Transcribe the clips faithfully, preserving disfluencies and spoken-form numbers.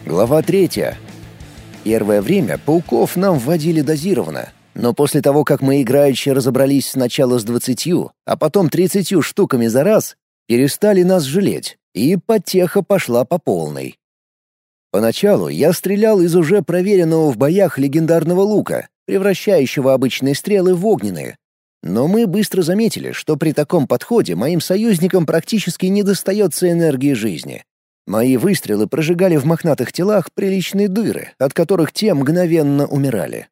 Глава третья. Первое время пауков нам вводили дозированно, но после того, как мы играючи разобрались сначала с двадцатью, а потом тридцатью штуками за раз, перестали нас жалеть, и потеха пошла по полной. Поначалу я стрелял из уже проверенного в боях легендарного лука, превращающего обычные стрелы в огненные. Но мы быстро заметили, что при таком подходе моим союзникам практически не достается энергии жизни. Мои выстрелы прожигали в мохнатых телах приличные дыры, от которых те мгновенно умирали.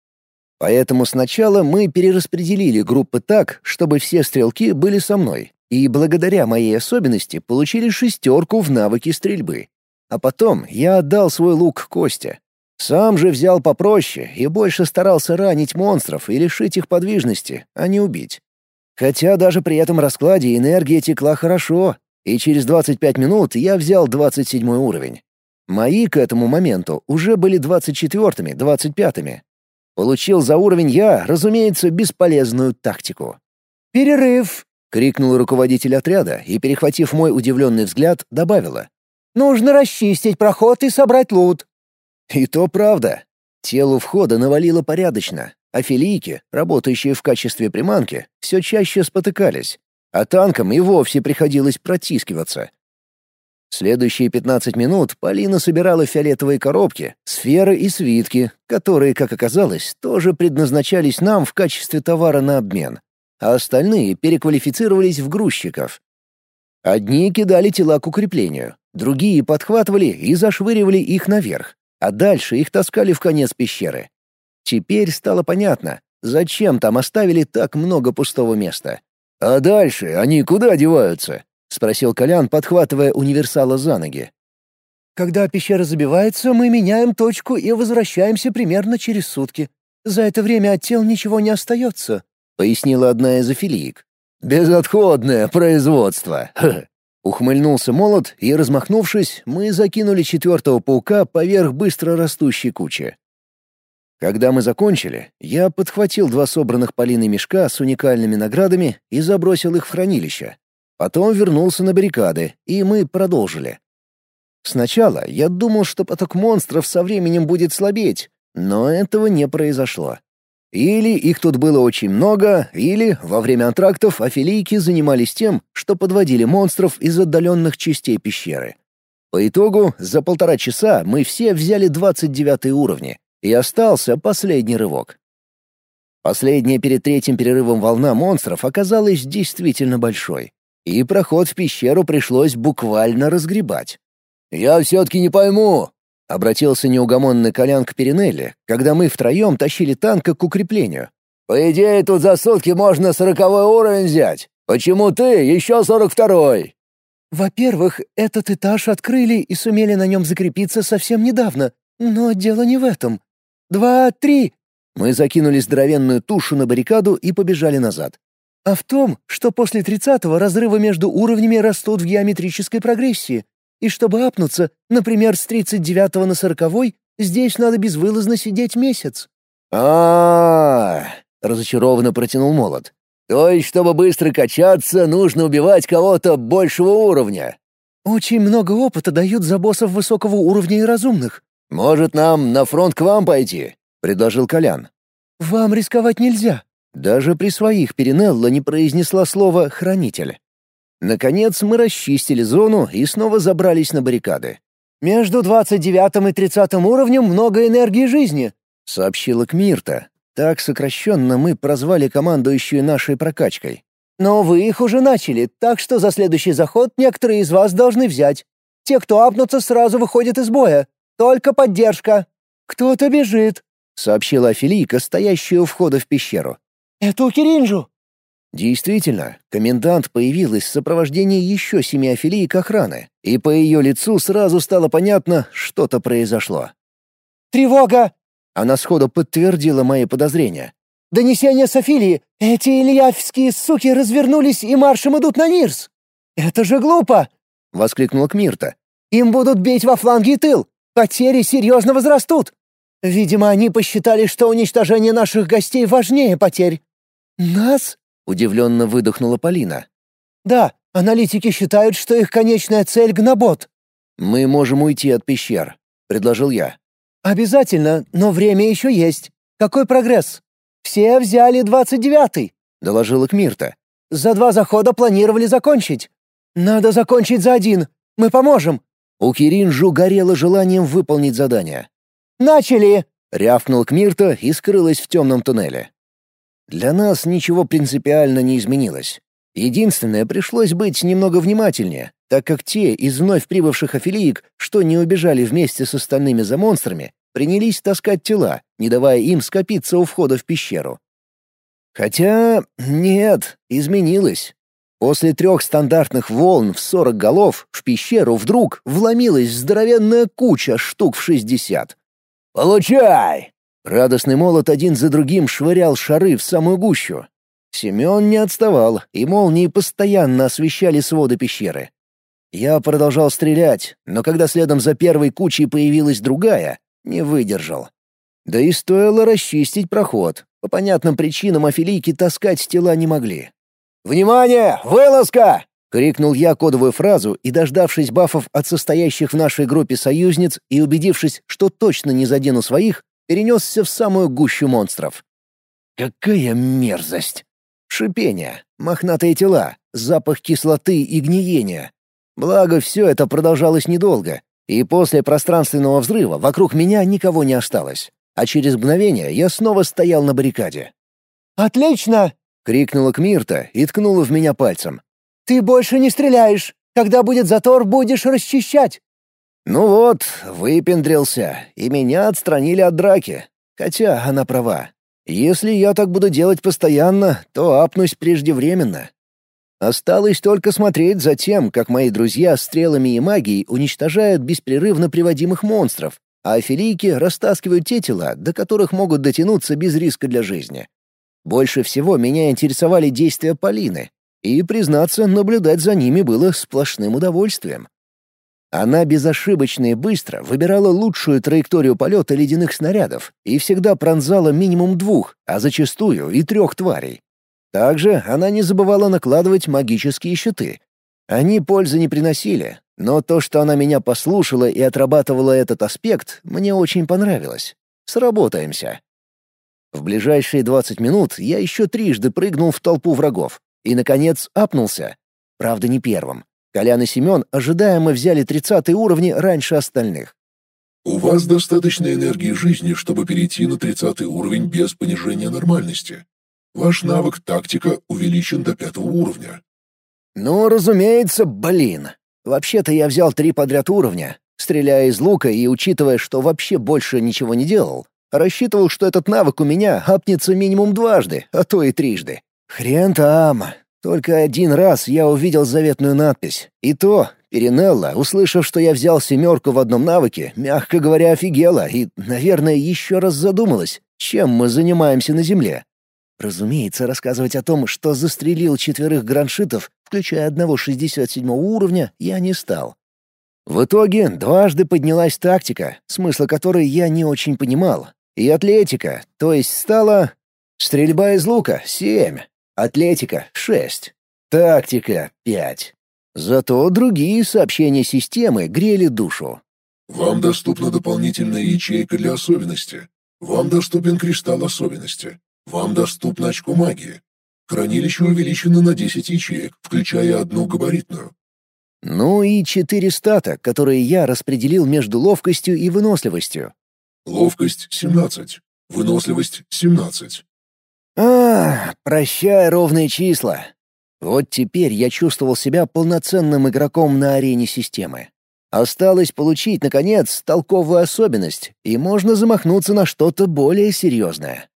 Поэтому сначала мы перераспределили группы так, чтобы все стрелки были со мной, и благодаря моей особенности получили шестерку в навыке стрельбы. А потом я отдал свой лук Косте. Сам же взял попроще и больше старался ранить монстров и лишить их подвижности, а не убить. Хотя даже при этом раскладе энергия текла хорошо, и через двадцать пять минут я взял двадцать седьмой уровень. Мои к этому моменту уже были двадцать четвёртыми, двадцать пятыми. Получил за уровень я, разумеется, бесполезную тактику. «Перерыв!» — крикнул руководитель отряда и, перехватив мой удивленный взгляд, добавила. «Нужно расчистить проход и собрать лут». И то правда. Телу входа навалило порядочно, а филийки, работающие в качестве приманки, все чаще спотыкались, а танкам и вовсе приходилось протискиваться. Следующие пятнадцать минут Полина собирала фиолетовые коробки, сферы и свитки, которые, как оказалось, тоже предназначались нам в качестве товара на обмен, а остальные переквалифицировались в грузчиков. Одни кидали тела к укреплению, другие подхватывали и зашвыривали их наверх, а дальше их таскали в конец пещеры. Теперь стало понятно, зачем там оставили так много пустого места. «А дальше они куда деваются?» — спросил Колян, подхватывая универсала за ноги. «Когда пещера забивается, мы меняем точку и возвращаемся примерно через сутки. За это время от тел ничего не остается», — пояснила одна из афилиек. «Безотходное производство!» — ухмыльнулся молот, и, размахнувшись, мы закинули четвертого паука поверх быстро растущей кучи. Когда мы закончили, я подхватил два собранных Полиной мешка с уникальными наградами и забросил их в хранилище. Потом вернулся на баррикады, и мы продолжили. Сначала я думал, что поток монстров со временем будет слабеть, но этого не произошло. Или их тут было очень много, или во время антрактов афилийки занимались тем, что подводили монстров из отдаленных частей пещеры. По итогу, за полтора часа мы все взяли двадцать девятые уровни, и остался последний рывок. Последняя перед третьим перерывом волна монстров оказалась действительно большой, и проход в пещеру пришлось буквально разгребать. «Я все-таки не пойму», — обратился неугомонный Колян к Перинелли, когда мы втроем тащили танка к укреплению. «По идее, тут за сутки можно сороковой уровень взять. Почему ты еще сорок второй?» «Во-первых, этот этаж открыли и сумели на нем закрепиться совсем недавно, но дело не в этом. Два, три!» Мы закинули здоровенную тушу на баррикаду и побежали назад. «А в том, что после тридцатого разрывы между уровнями растут в геометрической прогрессии, и чтобы апнуться, например, с тридцать девятого на сороковой, здесь надо безвылазно сидеть месяц». А-а-а! разочарованно протянул молот. «То есть, чтобы быстро качаться, нужно убивать кого-то большего уровня?» «Очень много опыта дают за боссов высокого уровня и разумных». «Может, нам на фронт к вам пойти?» — предложил Колян. «Вам рисковать нельзя». Даже при своих Перинелла не произнесла слово «хранитель». Наконец мы расчистили зону и снова забрались на баррикады. «Между двадцать девятым и тридцатым уровнем много энергии жизни», — сообщила Кмирта. Так сокращенно мы прозвали командующую нашей прокачкой. «Но вы их уже начали, так что за следующий заход некоторые из вас должны взять. Те, кто апнутся, сразу выходят из боя. Только поддержка. Кто-то бежит», — сообщила афилийка, стоящая у входа в пещеру. «Это у Киринджу». Действительно, комендант появилась в сопровождении еще семи афилиек охраны, и по ее лицу сразу стало понятно, что-то произошло. «Тревога!» Она сходу подтвердила мои подозрения. «Донесение с Афилии! Эти ильявские суки развернулись и маршем идут на Нирс! Это же глупо!» — воскликнула Кмирта. «Им будут бить во фланге и тыл! Потери серьезно возрастут! Видимо, они посчитали, что уничтожение наших гостей важнее потерь». «Нас?» — удивленно выдохнула Полина. «Да, аналитики считают, что их конечная цель — Гнобот». «Мы можем уйти от пещер». — предложил я. «Обязательно, но время еще есть. Какой прогресс?» «Все взяли двадцать девятый», — доложила Кмирта. «За два захода планировали закончить. Надо закончить за один. Мы поможем». У Киринжу горело желанием выполнить задание. «Начали!» — рявкнул Кмирта и скрылась в темном туннеле. Для нас ничего принципиально не изменилось. Единственное, пришлось быть немного внимательнее, так как те из вновь прибывших афилиек, что не убежали вместе с остальными за монстрами, принялись таскать тела, не давая им скопиться у входа в пещеру. Хотя нет, изменилось. После трех стандартных волн в сорок голов в пещеру вдруг вломилась здоровенная куча штук в шестьдесят. «Получай!» Радостный молот один за другим швырял шары в самую гущу. Семен не отставал, и молнии постоянно освещали своды пещеры. Я продолжал стрелять, но когда следом за первой кучей появилась другая, не выдержал. Да и стоило расчистить проход. По понятным причинам афилийки таскать тела не могли. «Внимание! Вылазка!» — крикнул я кодовую фразу и, дождавшись бафов от состоящих в нашей группе союзниц и убедившись, что точно не задену своих, перенесся в самую гущу монстров. Какая мерзость! Шипение, мохнатые тела, запах кислоты и гниения. Благо, все это продолжалось недолго, и после пространственного взрыва вокруг меня никого не осталось. А через мгновение я снова стоял на баррикаде. «Отлично!» — крикнула Кмирта и ткнула в меня пальцем. «Ты больше не стреляешь! Когда будет затор, будешь расчищать!» Ну вот, выпендрился, и меня отстранили от драки. Хотя она права. Если я так буду делать постоянно, то апнусь преждевременно. Осталось только смотреть за тем, как мои друзья стрелами и магией уничтожают беспрерывно приводимых монстров, а афилийки растаскивают те тела, до которых могут дотянуться без риска для жизни. Больше всего меня интересовали действия Полины, и, признаться, наблюдать за ними было сплошным удовольствием. Она безошибочно и быстро выбирала лучшую траекторию полета ледяных снарядов и всегда пронзала минимум двух, а зачастую и трех тварей. Также она не забывала накладывать магические щиты. Они пользы не приносили, но то, что она меня послушала и отрабатывала этот аспект, мне очень понравилось. Сработаемся. В ближайшие двадцать минут я еще трижды прыгнул в толпу врагов и, наконец, апнулся. Правда, не первым. Колян и Семен ожидаемо взяли тридцатые уровни раньше остальных. У вас достаточно энергии жизни, чтобы перейти на тридцатый уровень без понижения нормальности. Ваш навык «Тактика» увеличен до пятого уровня. Ну, разумеется, блин. Вообще-то я взял три подряд уровня, стреляя из лука и учитывая, что вообще больше ничего не делал. Рассчитывал, что этот навык у меня апнется минимум дважды, а то и трижды. Хрен там. Только один раз я увидел заветную надпись. И то Перинелла, услышав, что я взял семерку в одном навыке, мягко говоря, офигела и, наверное, еще раз задумалась, чем мы занимаемся на Земле. Разумеется, рассказывать о том, что застрелил четверых граншитов, включая одного шестьдесят седьмого уровня, я не стал. В итоге дважды поднялась тактика, смысла которой я не очень понимал, и атлетика, то есть стала... Стрельба из лука — семь. Атлетика — шесть. Тактика — пять. Зато другие сообщения системы грели душу. Вам доступна дополнительная ячейка для особенности. Вам доступен кристалл особенности. Вам доступно очко магии. Хранилище увеличено на десять ячеек, включая одну габаритную. Ну и четыре стата, которые я распределил между ловкостью и выносливостью. Ловкость — семнадцать. Выносливость — семнадцать. А, прощай ровные числа. Вот теперь я чувствовал себя полноценным игроком на арене системы. Осталось получить, наконец, толковую особенность, и можно замахнуться на что-то более серьезное.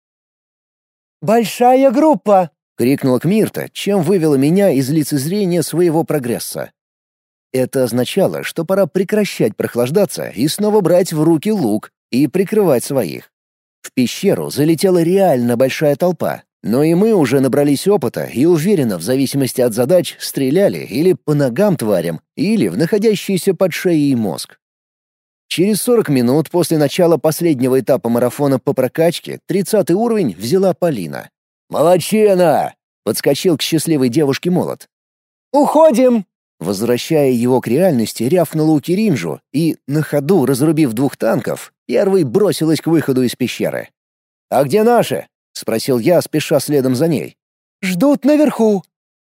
«Большая группа!» — крикнула Кмирта, чем вывела меня из лицезрения своего прогресса. Это означало, что пора прекращать прохлаждаться и снова брать в руки лук и прикрывать своих. В пещеру залетела реально большая толпа, но и мы уже набрались опыта и уверенно, в зависимости от задач, стреляли или по ногам тварям, или в находящийся под шеей мозг. Через сорок минут после начала последнего этапа марафона по прокачке тридцатый уровень взяла Полина. «Молодчина!» — подскочил к счастливой девушке молот. «Уходим!» Возвращая его к реальности, рявкнула у Киринжу и, на ходу разрубив двух танков, первой бросилась к выходу из пещеры. «А где наши?» — спросил я, спеша следом за ней. «Ждут наверху».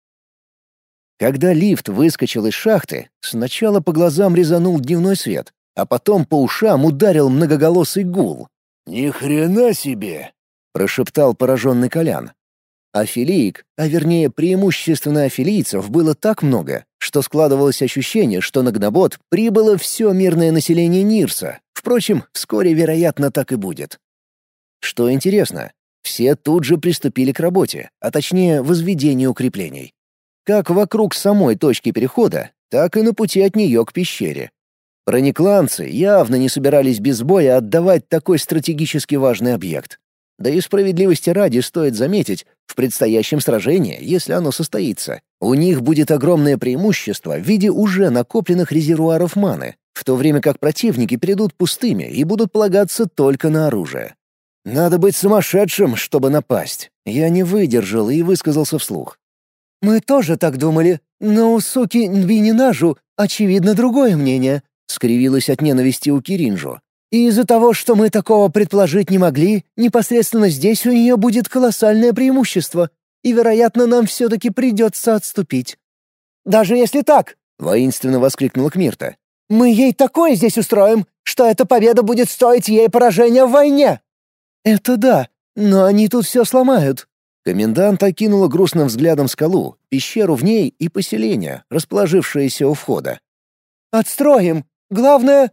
Когда лифт выскочил из шахты, сначала по глазам резанул дневной свет, а потом по ушам ударил многоголосый гул. «Ни хрена себе!» — прошептал пораженный Колян. Афилиек, а вернее преимущественно афилийцев, было так много, что складывалось ощущение, что на Гнобот прибыло все мирное население Нирса. Впрочем, вскоре, вероятно, так и будет. Что интересно, все тут же приступили к работе, а точнее возведению укреплений. Как вокруг самой точки перехода, так и на пути от нее к пещере. Проникланцы явно не собирались без боя отдавать такой стратегически важный объект. Да и справедливости ради стоит заметить, в предстоящем сражении, если оно состоится, у них будет огромное преимущество в виде уже накопленных резервуаров маны, в то время как противники придут пустыми и будут полагаться только на оружие. Надо быть сумасшедшим, чтобы напасть. Я не выдержал и высказался вслух. «Мы тоже так думали, но у суки Нбининажу, очевидно, другое мнение», — скривилась от ненависти у Киринжу. «И из-за того, что мы такого предположить не могли, непосредственно здесь у нее будет колоссальное преимущество, и, вероятно, нам все-таки придется отступить». «Даже если так», — воинственно воскликнула Кмирта, «мы ей такое здесь устроим, что эта победа будет стоить ей поражения в войне». «Это да, но они тут все сломают». Комендант окинула грустным взглядом скалу, пещеру в ней и поселение, расположившееся у входа. «Отстроим. Главное...»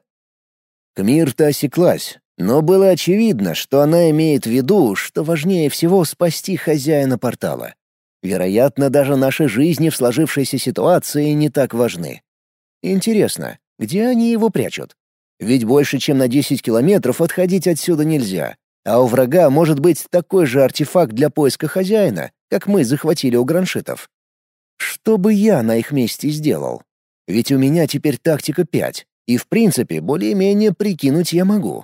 Кмирта осеклась, но было очевидно, что она имеет в виду, что важнее всего спасти хозяина портала. Вероятно, даже наши жизни в сложившейся ситуации не так важны. Интересно, где они его прячут? Ведь больше чем на десять километров отходить отсюда нельзя, а у врага может быть такой же артефакт для поиска хозяина, как мы захватили у граншитов. Что бы я на их месте сделал? Ведь у меня теперь тактика пять. И, в принципе, более-менее прикинуть я могу.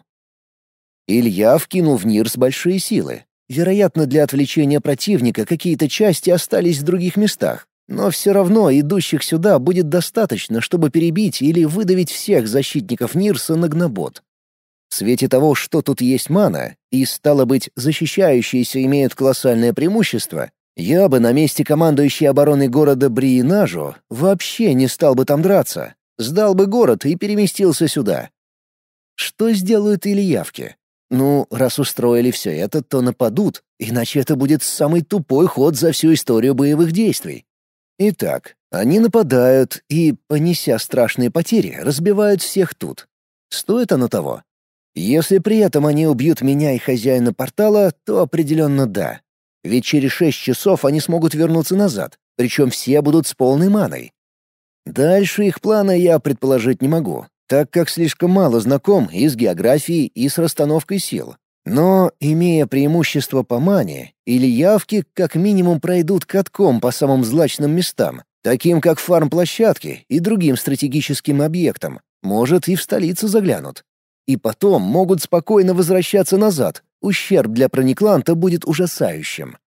Илья вкинул в Нирс большие силы. Вероятно, для отвлечения противника какие-то части остались в других местах, но все равно идущих сюда будет достаточно, чтобы перебить или выдавить всех защитников Нирса на Гнобот. В свете того, что тут есть мана, и, стало быть, защищающиеся имеют колоссальное преимущество, я бы на месте командующей обороной города Бриинажу вообще не стал бы там драться. Сдал бы город и переместился сюда. Что сделают ильявки? Ну, раз устроили все это, то нападут, иначе это будет самый тупой ход за всю историю боевых действий. Итак, они нападают и, понеся страшные потери, разбивают всех тут. Стоит оно того? Если при этом они убьют меня и хозяина портала, то определенно да. Ведь через шесть часов они смогут вернуться назад, причем все будут с полной маной. Дальше их плана я предположить не могу, так как слишком мало знаком и с географией, и с расстановкой сил. Но, имея преимущество по мане, ильявки как минимум пройдут катком по самым злачным местам, таким как фарм-площадки и другим стратегическим объектам, может, и в столицу заглянут. И потом могут спокойно возвращаться назад, ущерб для проникланта будет ужасающим.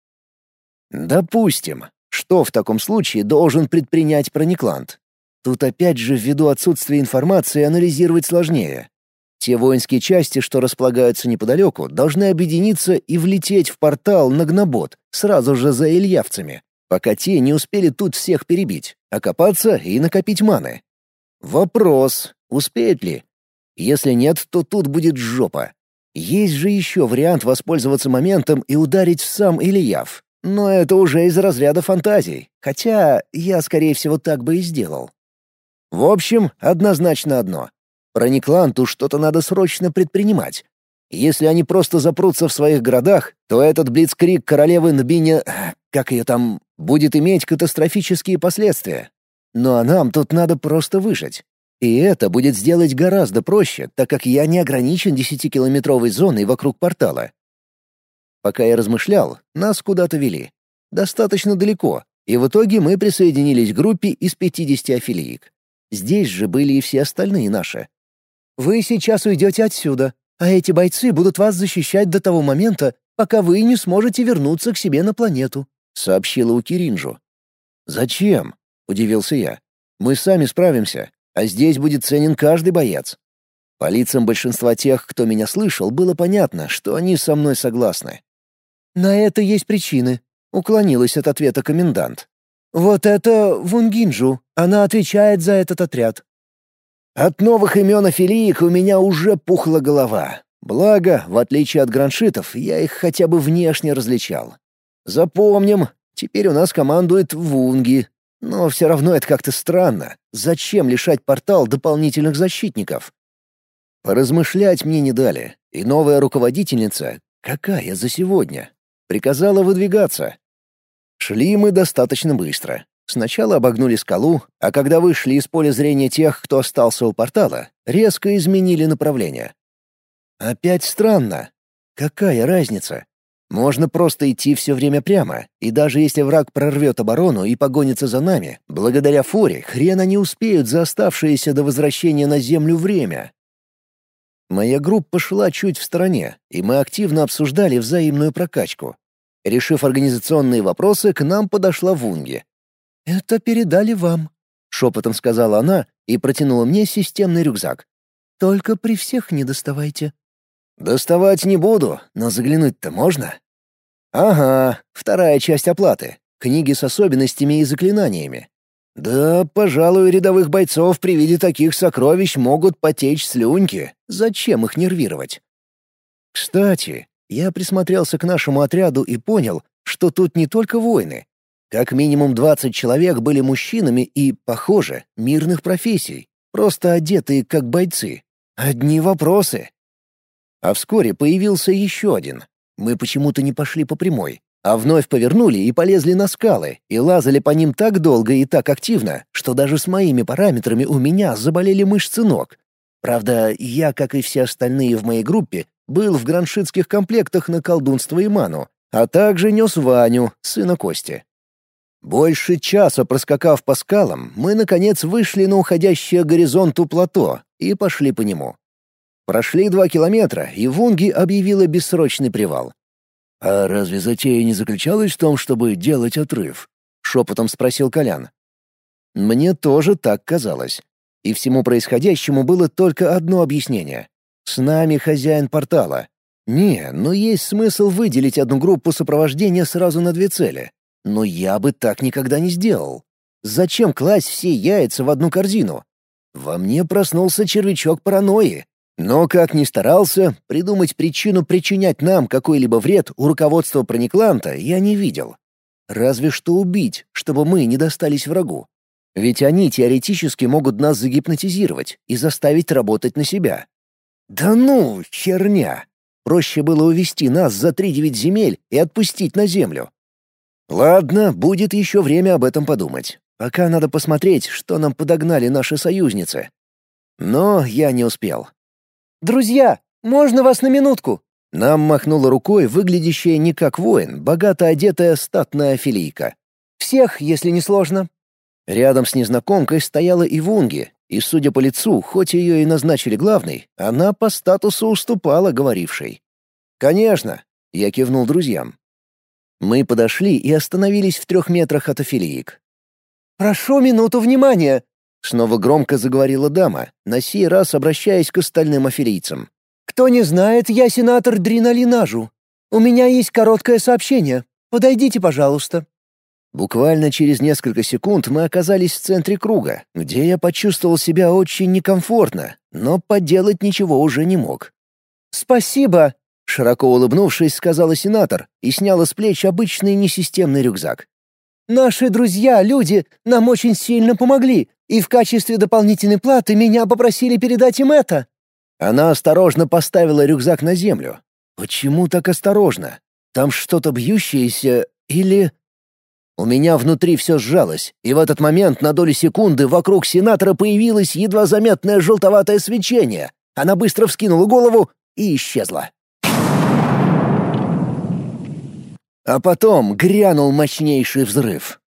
Допустим, что в таком случае должен предпринять прониклант? Тут опять же ввиду отсутствия информации анализировать сложнее. Те воинские части, что располагаются неподалеку, должны объединиться и влететь в портал на Гнобот сразу же за ильявцами, пока те не успели тут всех перебить, окопаться и накопить маны. Вопрос, успеют ли? Если нет, то тут будет жопа. Есть же еще вариант воспользоваться моментом и ударить в сам Ильяв. Но это уже из разряда фантазий, хотя я, скорее всего, так бы и сделал. В общем, однозначно одно. Проникланту что-то надо срочно предпринимать. Если они просто запрутся в своих городах, то этот блицкриг королевы Нбиня, как ее там, будет иметь катастрофические последствия. Ну а нам тут надо просто выжить. И это будет сделать гораздо проще, так как я не ограничен десятикилометровой зоной вокруг портала. Пока я размышлял, нас куда-то вели. Достаточно далеко, и в итоге мы присоединились к группе из пятидесяти афилиек. Здесь же были и все остальные наши. «Вы сейчас уйдете отсюда, а эти бойцы будут вас защищать до того момента, пока вы не сможете вернуться к себе на планету», — сообщила у Киринжу. «Зачем?» — удивился я. Мы сами справимся, а здесь будет ценен каждый боец». По лицам большинства тех, кто меня слышал, было понятно, что они со мной согласны. «На это есть причины», — уклонилась от ответа комендант. «Вот это Вунгинджу, она отвечает за этот отряд». От новых имен афилиек у меня уже пухла голова. Благо, в отличие от граншитов, я их хотя бы внешне различал. Запомним, теперь у нас командует Вунги. Но все равно это как-то странно. Зачем лишать портал дополнительных защитников? Поразмышлять мне не дали, и новая руководительница, какая за сегодня, приказала выдвигаться. Шли мы достаточно быстро. Сначала обогнули скалу, а когда вышли из поля зрения тех, кто остался у портала, резко изменили направление. Опять странно. Какая разница? Можно просто идти все время прямо, и даже если враг прорвет оборону и погонится за нами, благодаря форе хрен они успеют за оставшееся до возвращения на Землю время. Моя группа шла чуть в стороне, и мы активно обсуждали взаимную прокачку. Решив организационные вопросы, к нам подошла Вунги. «Это передали вам», — шепотом сказала она и протянула мне системный рюкзак. «Только при всех не доставайте». «Доставать не буду, но заглянуть-то можно?» «Ага, вторая часть оплаты. Книги с особенностями и заклинаниями. Да, пожалуй, рядовых бойцов при виде таких сокровищ могут потечь слюнки. Зачем их нервировать?» Кстати, я присмотрелся к нашему отряду и понял, что тут не только воины. Как минимум двадцать человек были мужчинами и, похоже, мирных профессий, просто одетые как бойцы. Одни вопросы. А вскоре появился еще один. Мы почему-то не пошли по прямой, а вновь повернули и полезли на скалы, и лазали по ним так долго и так активно, что даже с моими параметрами у меня заболели мышцы ног. Правда, я, как и все остальные в моей группе, был в граншитских комплектах на колдунство и ману, а также нес Ваню, сына Кости. Больше часа проскакав по скалам, мы, наконец, вышли на уходящее к горизонту плато и пошли по нему. Прошли два километра, и Вунги объявила бессрочный привал. «А разве затея не заключалась в том, чтобы делать отрыв?» — шепотом спросил Колян. Мне тоже так казалось. И всему происходящему было только одно объяснение. С нами хозяин портала. Не, но есть смысл выделить одну группу сопровождения сразу на две цели. Но я бы так никогда не сделал. Зачем класть все яйца в одну корзину? Во мне проснулся червячок паранойи. Но, как ни старался, придумать причину причинять нам какой-либо вред у руководства Проникланта я не видел. Разве что убить, чтобы мы не достались врагу. Ведь они теоретически могут нас загипнотизировать и заставить работать на себя. Да ну, херня! Проще было увести нас за три девять земель и отпустить на землю. Ладно, будет еще время об этом подумать. Пока надо посмотреть, что нам подогнали наши союзницы. Но я не успел. «Друзья, можно вас на минутку?» Нам махнула рукой выглядящая не как воин, богато одетая статная афилийка. «Всех, если не сложно». Рядом с незнакомкой стояла и Вунги, и, судя по лицу, хоть ее и назначили главной, она по статусу уступала говорившей. «Конечно», — я кивнул друзьям. Мы подошли и остановились в трех метрах от афилиек. «Прошу минуту внимания!» — снова громко заговорила дама, на сей раз обращаясь к остальным афилийцам. «Кто не знает, я сенатор Дриналинажу. У меня есть короткое сообщение. Подойдите, пожалуйста». Буквально через несколько секунд мы оказались в центре круга, где я почувствовал себя очень некомфортно, но поделать ничего уже не мог. «Спасибо!» — широко улыбнувшись, сказала сенатор и сняла с плеч обычный несистемный рюкзак. «Наши друзья, люди, нам очень сильно помогли, и в качестве дополнительной платы меня попросили передать им это». Она осторожно поставила рюкзак на землю. «Почему так осторожно? Там что-то бьющееся или...» У меня внутри все сжалось, и в этот момент на долю секунды вокруг сенатора появилось едва заметное желтоватое свечение. Она быстро вскинула голову и исчезла. А потом грянул мощнейший взрыв.